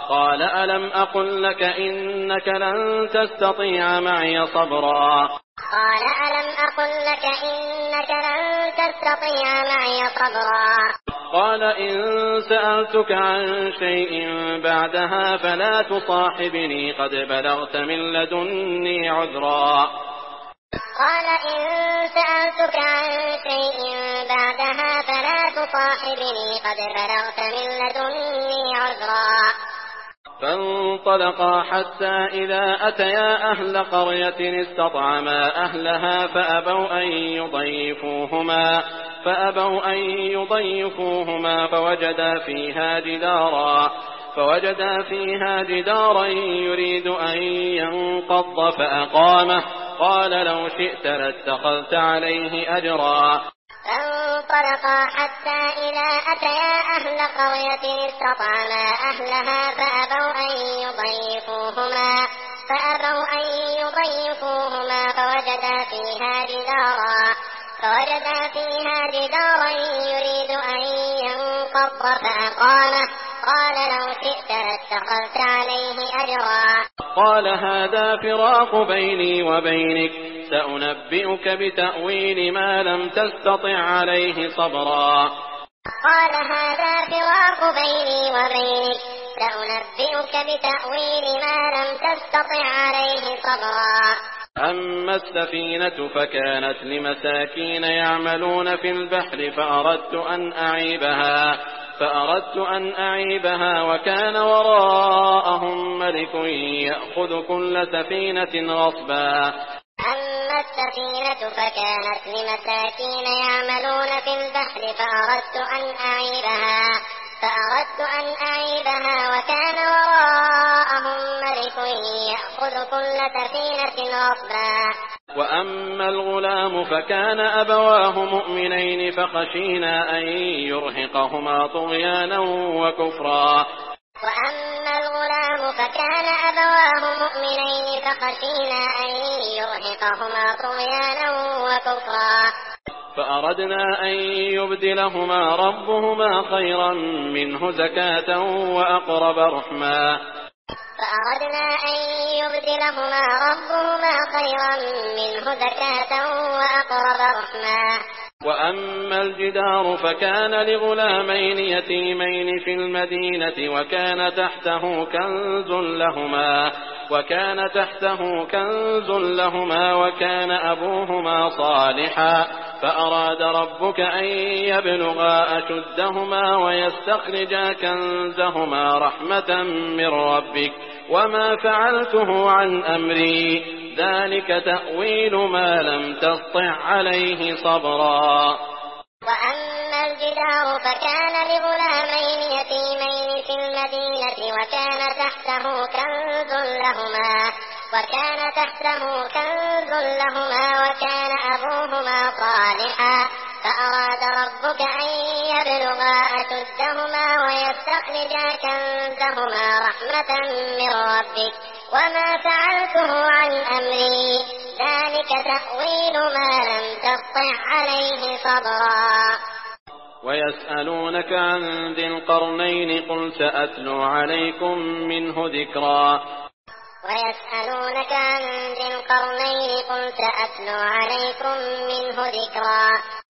قال ألم أقل لك إنك لن تستطيع معي صبرا قال ألم أقل لك إنك لن تستطيع معي صبرا قال إن سألتك عن شيء بعدها فلا تصاحبني قد بلغت من لدني عذرا قال إن سألتك عن شيء بعدها فلا تصاحبني قد بلغت من لدني عذرا فانطلقا حتى إذا أتيا أهل قرية استطعما أهلها فأبوا أن يضيفوهما فوجدا فيها جدارا يريد أن ينقض فأقامه قال لو شئت لاتخذت عليه أجرا فانطلقا حتى إذا أتيا أهل قرية استطعما أهلها فأبوا أن يضيفوهما فوجدا فيها جدارا يريد أن ينقض فأقامه قال لو شئت لاتخذت عليه أجرا قال هذا فراق بيني وبينك سأنبئك بتأويل ما لم تستطع عليه صبرا قال هذا فراق بيني وبينك سأنبئك بتأويل ما لم تستطع عليه صبرا أما السفينة فكانت لمساكين يعملون في البحر فأردت أن أعيبها وكان وراءهم ملك يأخذ كل سفينة غصبا أما السفينة فكانت لمساكين يعملون في البحر فأردت أن أعيبها وكان وراءهم ملك يأخذ كل سفينة غصبا وأما الغلام فكان أبواه مؤمنين فخشينا أن يرهقهما طغيانا وكفرا وأما الغلام فكان أبواه مؤمنين فخشينا أن يرهقهما طغيانا وكفرا فأردنا أن يبدلهما ربهما خيرا منه زكاة وأقرب رحما وأما الجدار فكان لغلامين يتيمين في المدينة وكان تحته كنز لهما وكان أبوهما صالحا فأراد ربك أن يبلغا أشدهما ويستخرجا كنزهما رحمة من ربك وما فعلته عن أمري ذلك تأويل ما لم تسطع عليه صبرا وأما الجدار فكان لغلامين يتيمين في المدينة وكان تحته كنز لهما وكان أبوهما صالحا فأراد ربك أن يبلغا أشدهما ويستخرجا كنزهما رحمة من ربك وما فعلته عن أمري ذلك تأويل ما لم تسطع عليه صبرا ويسألونك عن ذي القرنين قل سأتلو عليكم منه ذكرا